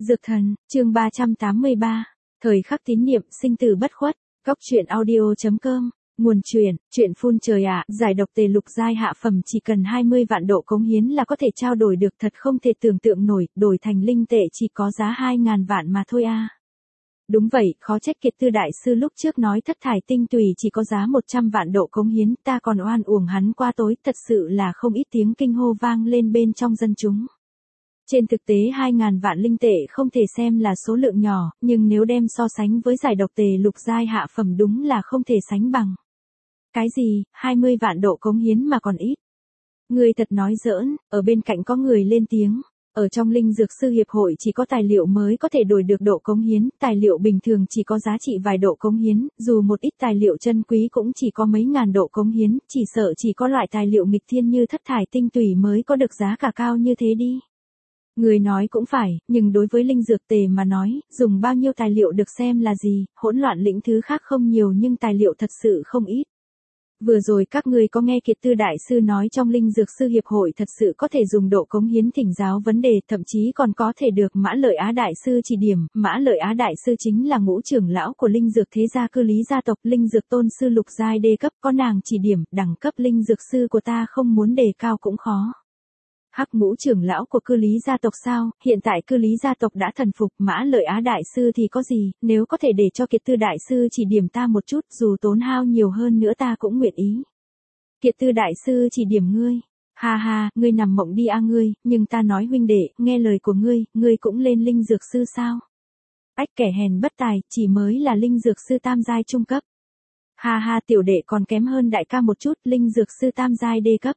Dược thần, chương 383. Thời khắc tín niệm, sinh tử bất khuất. Góc truyện audio.com. Nguồn truyện phun trời ạ, giải độc tề lục giai hạ phẩm chỉ cần 20 vạn độ cống hiến là có thể trao đổi được, thật không thể tưởng tượng nổi, đổi thành linh tệ chỉ có giá 2.000 vạn mà thôi a. Đúng vậy, khó trách Kiệt Tư đại sư lúc trước nói thất thải tinh tùy chỉ có giá 100 vạn độ cống hiến, ta còn oan uổng hắn qua tối, thật sự là không ít tiếng kinh hô vang lên bên trong dân chúng. Trên thực tế 2.000 vạn linh tệ không thể xem là số lượng nhỏ, nhưng nếu đem so sánh với giải độc tề lục giai hạ phẩm đúng là không thể sánh bằng. Cái gì, 20 vạn độ cống hiến mà còn ít. Người thật nói giỡn, ở bên cạnh có người lên tiếng. Ở trong Linh Dược Sư Hiệp hội chỉ có tài liệu mới có thể đổi được độ cống hiến, tài liệu bình thường chỉ có giá trị vài độ cống hiến, dù một ít tài liệu chân quý cũng chỉ có mấy ngàn độ cống hiến, chỉ sợ chỉ có loại tài liệu nghịch thiên như thất thải tinh tùy mới có được giá cả cao như thế đi. Người nói cũng phải, nhưng đối với linh dược tề mà nói, dùng bao nhiêu tài liệu được xem là gì, hỗn loạn lĩnh thứ khác không nhiều nhưng tài liệu thật sự không ít. Vừa rồi các ngươi có nghe Kiệt Tư đại sư nói trong Linh Dược Sư Hiệp hội thật sự có thể dùng độ cống hiến thỉnh giáo vấn đề, thậm chí còn có thể được Mã Lợi Á đại sư chỉ điểm. Mã Lợi Á đại sư chính là ngũ trưởng lão của Linh Dược thế gia Cư Lý gia tộc, Linh Dược tôn sư lục giai đê cấp, có nàng chỉ điểm, đẳng cấp Linh Dược sư của ta không muốn đề cao cũng khó. Hắc ngũ trưởng lão của Cư Lý gia tộc sao, hiện tại Cư Lý gia tộc đã thần phục, Mã Lợi Á đại sư thì có gì, nếu có thể để cho Kiệt Tư đại sư chỉ điểm ta một chút, dù tốn hao nhiều hơn nữa ta cũng nguyện ý. Kiệt Tư đại sư chỉ điểm ngươi. Ha ha, ngươi nằm mộng đi a ngươi, nhưng ta nói huynh đệ, nghe lời của ngươi cũng lên linh dược sư sao? Ách, kẻ hèn bất tài, chỉ mới là linh dược sư tam giai trung cấp. Ha ha, tiểu đệ còn kém hơn đại ca một chút, linh dược sư tam giai đê cấp.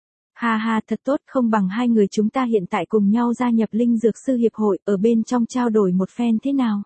Ha ha, thật tốt, không bằng hai người chúng ta hiện tại cùng nhau gia nhập Linh Dược Sư Hiệp hội, ở bên trong trao đổi một phen thế nào?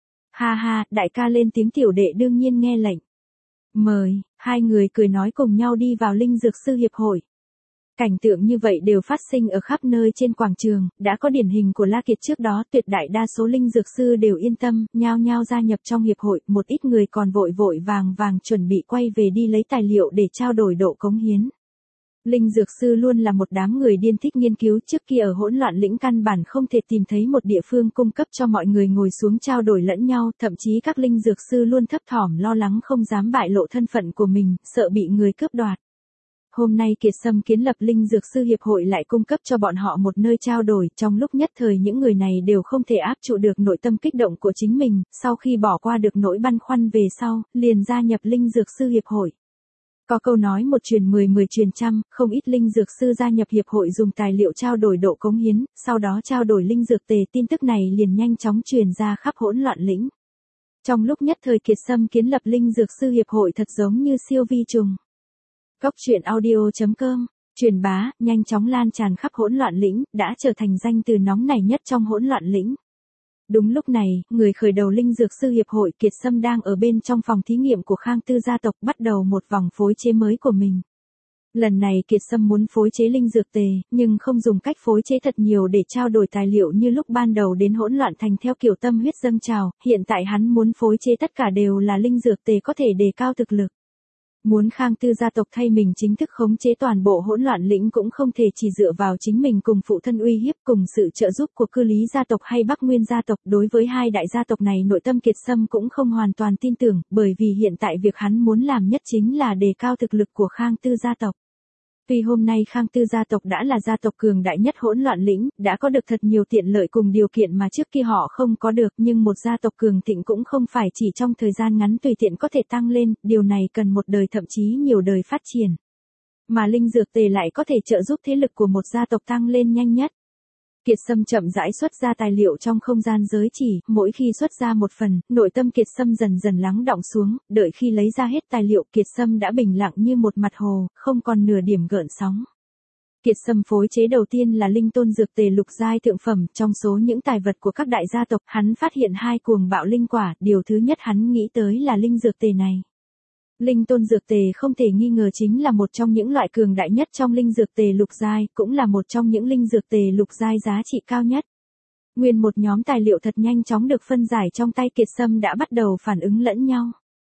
Ha ha, đại ca lên tiếng, tiểu đệ đương nhiên nghe lệnh. Mời, hai người cười nói cùng nhau đi vào Linh Dược Sư Hiệp hội. Cảnh tượng như vậy đều phát sinh ở khắp nơi trên quảng trường, đã có điển hình của La Kiệt trước đó, tuyệt đại đa số Linh Dược Sư đều yên tâm, nhao nhao gia nhập trong hiệp hội, một ít người còn vội vàng chuẩn bị quay về đi lấy tài liệu để trao đổi độ cống hiến. Linh Dược Sư luôn là một đám người điên thích nghiên cứu, trước kia ở hỗn loạn lĩnh căn bản không thể tìm thấy một địa phương cung cấp cho mọi người ngồi xuống trao đổi lẫn nhau, thậm chí các Linh Dược Sư luôn thấp thỏm lo lắng không dám bại lộ thân phận của mình, sợ bị người cướp đoạt. Hôm nay Kiệt Sâm kiến lập Linh Dược Sư Hiệp hội lại cung cấp cho bọn họ một nơi trao đổi, trong lúc nhất thời những người này đều không thể áp trụ được nội tâm kích động của chính mình, sau khi bỏ qua được nỗi băn khoăn về sau, liền gia nhập Linh Dược Sư Hiệp hội. Có câu nói một truyền 10 truyền trăm, không ít linh dược sư gia nhập hiệp hội dùng tài liệu trao đổi độ cống hiến, sau đó trao đổi linh dược tề, tin tức này liền nhanh chóng truyền ra khắp hỗn loạn lĩnh. Trong lúc nhất thời Kiệt Sâm kiến lập Linh Dược Sư Hiệp hội thật giống như siêu vi trùng. Góc truyện audio.com, truyền bá, nhanh chóng lan tràn khắp hỗn loạn lĩnh, đã trở thành danh từ nóng nảy nhất trong hỗn loạn lĩnh. Đúng lúc này, người khởi đầu Linh Dược Sư Hiệp hội Kiệt Sâm đang ở bên trong phòng thí nghiệm của Khang Tư gia tộc bắt đầu một vòng phối chế mới của mình. Lần này Kiệt Sâm muốn phối chế linh dược tề, nhưng không dùng cách phối chế thật nhiều để trao đổi tài liệu như lúc ban đầu đến hỗn loạn thành theo kiểu tâm huyết dâng trào, hiện tại hắn muốn phối chế tất cả đều là linh dược tề có thể đề cao thực lực. Muốn Khang Tư gia tộc thay mình chính thức khống chế toàn bộ hỗn loạn lĩnh cũng không thể chỉ dựa vào chính mình cùng phụ thân uy hiếp, cùng sự trợ giúp của Cư Lý gia tộc hay Bắc Nguyên gia tộc. Đối với hai đại gia tộc này nội tâm Kiệt Sâm cũng không hoàn toàn tin tưởng, bởi vì hiện tại việc hắn muốn làm nhất chính là đề cao thực lực của Khang Tư gia tộc. Tuy hôm nay Khang Tư gia tộc đã là gia tộc cường đại nhất hỗn loạn lĩnh, đã có được thật nhiều tiện lợi cùng điều kiện mà trước kia họ không có được, nhưng một gia tộc cường thịnh cũng không phải chỉ trong thời gian ngắn tùy tiện có thể tăng lên, điều này cần một đời thậm chí nhiều đời phát triển. Mà linh dược tề lại có thể trợ giúp thế lực của một gia tộc tăng lên nhanh nhất. Kiệt Sâm chậm rãi xuất ra tài liệu trong không gian giới chỉ, mỗi khi xuất ra một phần, nội tâm Kiệt Sâm dần dần lắng đọng xuống, đợi khi lấy ra hết tài liệu Kiệt Sâm đã bình lặng như một mặt hồ, không còn nửa điểm gợn sóng. Kiệt Sâm phối chế đầu tiên là linh tôn dược tề lục giai thượng phẩm, trong số những tài vật của các đại gia tộc, hắn phát hiện hai cuồng bạo linh quả, điều thứ nhất hắn nghĩ tới là linh dược tề này. Linh tôn dược tề không thể nghi ngờ chính là một trong những loại cường đại nhất trong linh dược tề lục giai, cũng là một trong những linh dược tề lục giai giá trị cao nhất. Nguyên một nhóm tài liệu thật nhanh chóng được phân giải trong tay Kiệt Sâm đã bắt đầu phản ứng lẫn nhau.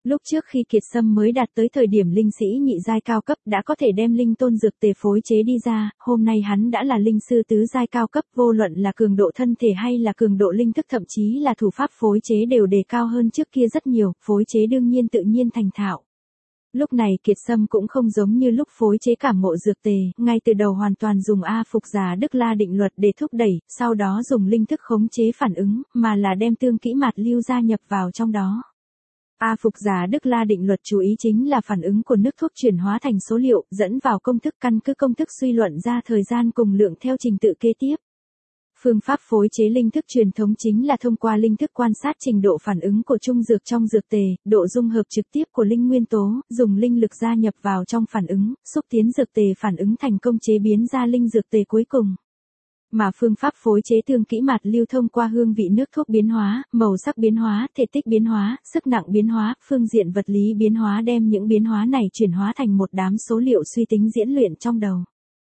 Lúc trước khi Kiệt Sâm mới đạt tới thời điểm linh sĩ nhị giai cao cấp đã có thể đem linh tôn dược tề phối chế đi ra, hôm nay hắn đã là linh sư tứ giai cao cấp, vô luận là cường độ thân thể hay là cường độ linh thức thậm chí là thủ pháp phối chế đều đề cao hơn trước kia rất nhiều, phối chế đương nhiên tự nhiên thành thạo. Lúc này Kiệt Sâm cũng không giống như lúc phối chế cảm ngộ dược tề, ngay từ đầu hoàn toàn dùng A Phục Giả Đức La định luật để thúc đẩy, sau đó dùng linh thức khống chế phản ứng, mà là đem tương kỹ mạt lưu gia nhập vào trong đó. A Phục Giả Đức La định luật chú ý chính là phản ứng của nước thuốc chuyển hóa thành số liệu, dẫn vào công thức, căn cứ công thức suy luận ra thời gian cùng lượng theo trình tự kế tiếp. Phương pháp phối chế linh thức truyền thống chính là thông qua linh thức quan sát trình độ phản ứng của trung dược trong dược tề, độ dung hợp trực tiếp của linh nguyên tố, dùng linh lực gia nhập vào trong phản ứng, xúc tiến dược tề phản ứng thành công chế biến ra linh dược tề cuối cùng. Mà phương pháp phối chế tương kỹ mạt lưu thông qua hương vị nước thuốc biến hóa, màu sắc biến hóa, thể tích biến hóa, sức nặng biến hóa, phương diện vật lý biến hóa, đem những biến hóa này chuyển hóa thành một đám số liệu suy tính diễn luyện trong đầu.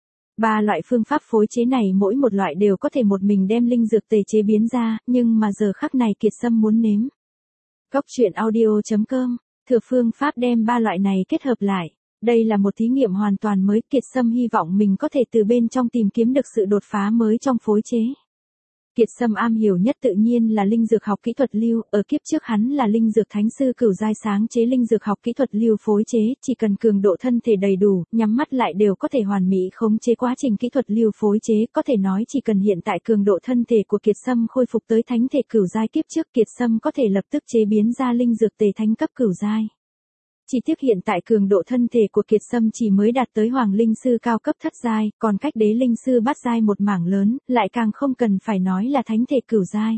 3 loại phương pháp phối chế này mỗi một loại đều có thể một mình đem linh dược tề chế biến ra, nhưng mà giờ khắc này Kiệt Sâm muốn nếm. Góc truyện audio.com, thừa phương pháp đem 3 loại này kết hợp lại. Đây là một thí nghiệm hoàn toàn mới, Kiệt Sâm hy vọng mình có thể từ bên trong tìm kiếm được sự đột phá mới trong phối chế. Kiệt Sâm am hiểu nhất tự nhiên là linh dược học kỹ thuật lưu, ở kiếp trước hắn là linh dược thánh sư cửu giai sáng chế linh dược học kỹ thuật lưu phối chế, chỉ cần cường độ thân thể đầy đủ, nhắm mắt lại đều có thể hoàn mỹ khống chế quá trình kỹ thuật lưu phối chế, có thể nói chỉ cần hiện tại cường độ thân thể của Kiệt Sâm khôi phục tới thánh thể cửu giai kiếp trước, Kiệt Sâm có thể lập tức chế biến ra linh dược tề thánh cấp cửu giai. Chỉ tiếc hiện tại cường độ thân thể của Kiệt Sâm chỉ mới đạt tới hoàng linh sư cao cấp thất giai, còn cách đế linh sư bát giai một mảng lớn, lại càng không cần phải nói là thánh thể cửu giai.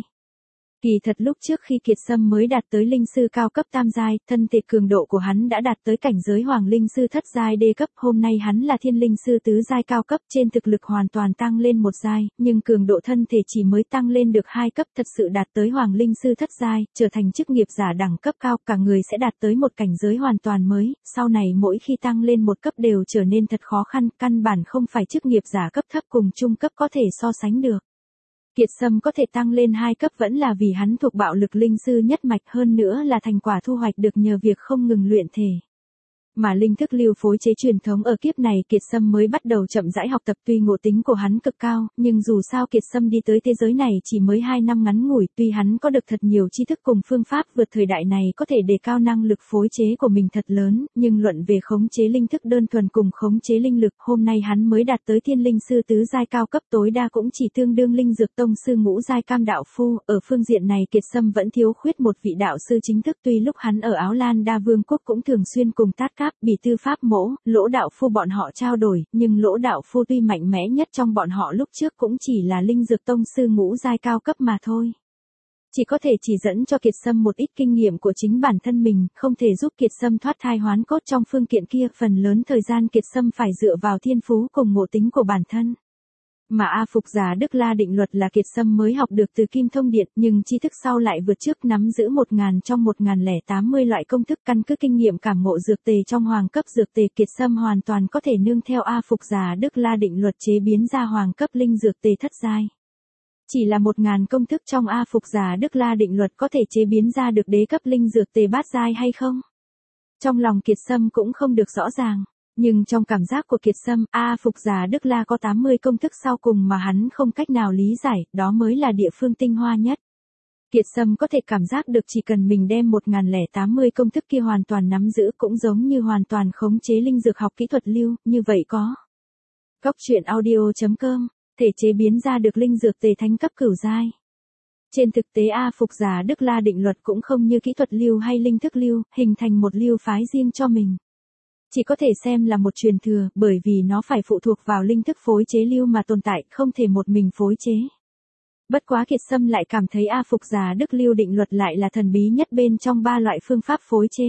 Kỳ thật lúc trước khi Kiệt Sâm mới đạt tới linh sư cao cấp tam giai, thân thể cường độ của hắn đã đạt tới cảnh giới hoàng linh sư thất giai đê cấp, hôm nay hắn là thiên linh sư tứ giai cao cấp, trên thực lực hoàn toàn tăng lên một giai, nhưng cường độ thân thể chỉ mới tăng lên được 2 cấp, thật sự đạt tới hoàng linh sư thất giai, trở thành chức nghiệp giả đẳng cấp cao, cả người sẽ đạt tới một cảnh giới hoàn toàn mới, sau này mỗi khi tăng lên một cấp đều trở nên thật khó khăn, căn bản không phải chức nghiệp giả cấp thấp cùng trung cấp có thể so sánh được. Kiệt Sâm có thể tăng lên 2 cấp vẫn là vì hắn thuộc bạo lực linh sư nhất mạch, hơn nữa là thành quả thu hoạch được nhờ việc không ngừng luyện thể. Mà linh thức lưu phối chế truyền thống ở kiếp này Kiệt Sâm mới bắt đầu chậm rãi học tập, tuy ngộ tính của hắn cực cao, nhưng dù sao Kiệt Sâm đi tới thế giới này chỉ mới 2 năm ngắn ngủi, tuy hắn có được thật nhiều tri thức cùng phương pháp vượt thời đại này có thể đề cao năng lực phối chế của mình thật lớn, nhưng luận về khống chế linh thức đơn thuần cùng khống chế linh lực, hôm nay hắn mới đạt tới thiên linh sư tứ giai cao cấp, tối đa cũng chỉ tương đương linh dược tông sư ngũ giai cam đạo phu, ở phương diện này Kiệt Sâm vẫn thiếu khuyết một vị đạo sư chính thức, tuy lúc hắn ở Áo Lan Đa Vương quốc cũng thường xuyên cùng Tát Cáp, Bỉ Tư Pháp Mỗ, Lỗ đạo phu bọn họ trao đổi, nhưng Lỗ đạo phu tuy mạnh mẽ nhất trong bọn họ lúc trước cũng chỉ là linh dược tông sư ngũ giai cao cấp mà thôi. Chỉ có thể chỉ dẫn cho Kiệt Sâm một ít kinh nghiệm của chính bản thân mình, không thể giúp Kiệt Sâm thoát thai hoán cốt trong phương kiện kia, phần lớn thời gian Kiệt Sâm phải dựa vào thiên phú cùng ngộ tính của bản thân. Mà A Phục Giả Đức La định luật là Kiệt Sâm mới học được từ Kim Thông Điện, nhưng tri thức sau lại vượt trước, nắm giữ 1000 trong 1080 loại công thức, căn cứ kinh nghiệm cảm ngộ dược tề trong hoàng cấp dược tề, Kiệt Sâm hoàn toàn có thể nương theo A Phục Giả Đức La định luật chế biến ra hoàng cấp linh dược tề thất giai. Chỉ là 1000 công thức trong A Phục Giả Đức La định luật có thể chế biến ra được đế cấp linh dược tề bát giai hay không? Trong lòng Kiệt Sâm cũng không được rõ ràng. Nhưng trong cảm giác của Kiệt Sâm, A Phục Giả Đức La có 80 công thức sau cùng mà hắn không cách nào lý giải, đó mới là địa phương tinh hoa nhất. Kiệt Sâm có thể cảm giác được chỉ cần mình đem 1080 công thức kia hoàn toàn nắm giữ cũng giống như hoàn toàn khống chế linh dược học kỹ thuật lưu, như vậy có. Góc truyện audio.com, thể chế biến ra được linh dược tề thánh cấp cửu giai. Trên thực tế A Phục Giả Đức La định luật cũng không như kỹ thuật lưu hay linh thức lưu, hình thành một lưu phái riêng cho mình. Chỉ có thể xem là một truyền thừa, bởi vì nó phải phụ thuộc vào linh thức phối chế lưu mà tồn tại, không thể một mình phối chế. Bất quá Kiệt Sâm lại cảm thấy A Phục Giả Đức lưu định luật lại là thần bí nhất bên trong 3 loại phương pháp phối chế.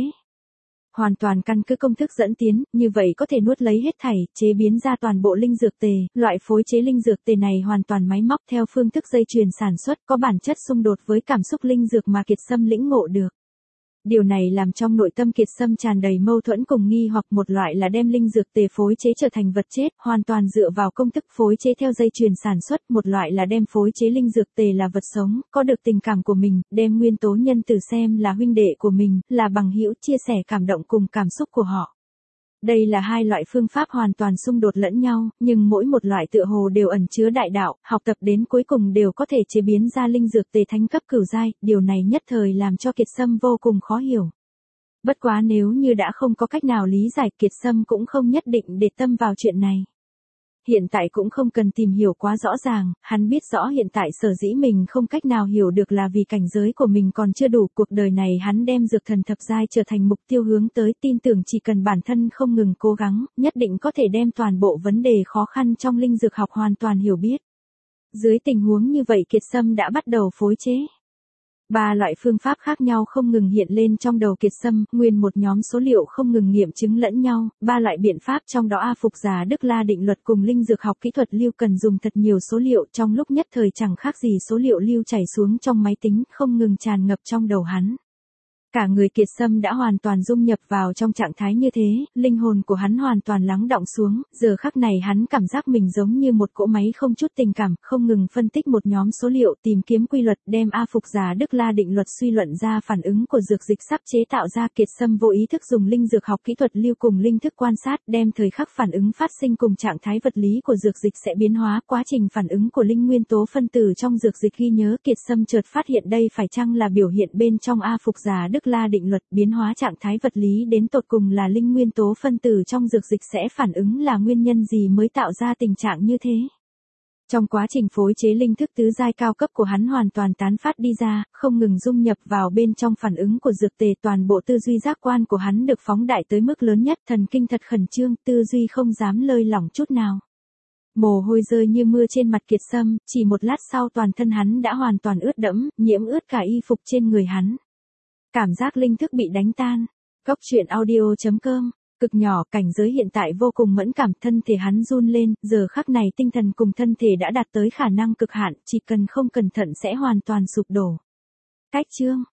Hoàn toàn căn cứ công thức dẫn tiến, như vậy có thể nuốt lấy hết thảy, chế biến ra toàn bộ linh dược tề, loại phối chế linh dược tề này hoàn toàn máy móc theo phương thức dây chuyền sản xuất, có bản chất xung đột với cảm xúc linh dược mà Kiệt Sâm lĩnh ngộ được. Điều này làm trong nội tâm Kiệt Sâm tràn đầy mâu thuẫn cùng nghi hoặc, một loại là đem linh dược tề phối chế trở thành vật chết, hoàn toàn dựa vào công thức phối chế theo dây chuyền sản xuất, một loại là đem phối chế linh dược tề là vật sống, có được tình cảm của mình, đem nguyên tố nhân tử xem là huynh đệ của mình, là bằng hữu, chia sẻ cảm động cùng cảm xúc của họ. Đây là hai loại phương pháp hoàn toàn xung đột lẫn nhau, nhưng mỗi một loại tựa hồ đều ẩn chứa đại đạo, học tập đến cuối cùng đều có thể chế biến ra linh dược tề thánh cấp cửu giai, điều này nhất thời làm cho Kiệt Sâm vô cùng khó hiểu. Bất quá nếu như đã không có cách nào lý giải, Kiệt Sâm cũng không nhất định để tâm vào chuyện này. Hiện tại cũng không cần tìm hiểu quá rõ ràng, hắn biết rõ hiện tại sở dĩ mình không cách nào hiểu được là vì cảnh giới của mình còn chưa đủ, cuộc đời này hắn đem dược thần thập giai trở thành mục tiêu hướng tới, tin tưởng chỉ cần bản thân không ngừng cố gắng, nhất định có thể đem toàn bộ vấn đề khó khăn trong linh dược học hoàn toàn hiểu biết. Dưới tình huống như vậy Kiệt Sâm đã bắt đầu phối chế. 3 loại phương pháp khác nhau không ngừng hiện lên trong đầu Kiệt Sâm, nguyên một nhóm số liệu không ngừng nghiệm chứng lẫn nhau, 3 loại biện pháp trong đó A Phục Giả Đức La định luật cùng linh dược học kỹ thuật lưu cần dùng thật nhiều số liệu, trong lúc nhất thời chẳng khác gì số liệu lưu chảy xuống trong máy tính, không ngừng tràn ngập trong đầu hắn. Cả người Kiệt Sâm đã hoàn toàn dung nhập vào trong trạng thái như thế, linh hồn của hắn hoàn toàn lắng đọng xuống, giờ khắc này hắn cảm giác mình giống như một cỗ máy không chút tình cảm, không ngừng phân tích một nhóm số liệu, tìm kiếm quy luật, đem A Phục Giả Đức La định luật suy luận ra phản ứng của dược dịch sắp chế tạo ra. Kiệt Sâm vô ý thức dùng linh dược học kỹ thuật lưu cùng linh thức quan sát, đem thời khắc phản ứng phát sinh cùng trạng thái vật lý của dược dịch sẽ biến hóa, quá trình phản ứng của linh nguyên tố phân tử trong dược dịch ghi nhớ. Kiệt Sâm chợt phát hiện đây phải chăng là biểu hiện bên trong A Phục Giả Đức La định luật, biến hóa trạng thái vật lý đến tột cùng là linh nguyên tố phân tử trong dược dịch sẽ phản ứng là nguyên nhân gì mới tạo ra tình trạng như thế. Trong quá trình phối chế linh thức tứ giai cao cấp của hắn hoàn toàn tán phát đi ra, không ngừng dung nhập vào bên trong phản ứng của dược tề, toàn bộ tư duy giác quan của hắn được phóng đại tới mức lớn nhất, thần kinh thật khẩn trương, tư duy không dám lơi lỏng chút nào. Mồ hôi rơi như mưa trên mặt Kiệt Sâm, chỉ một lát sau toàn thân hắn đã hoàn toàn ướt đẫm, nhiễm ướt cả y phục trên người hắn. Cảm giác linh thức bị đánh tan. Góc truyện audio.com, cực nhỏ, cảnh giới hiện tại vô cùng mẫn cảm, thân thể hắn run lên, giờ khắc này tinh thần cùng thân thể đã đạt tới khả năng cực hạn, chỉ cần không cẩn thận sẽ hoàn toàn sụp đổ. Cách chương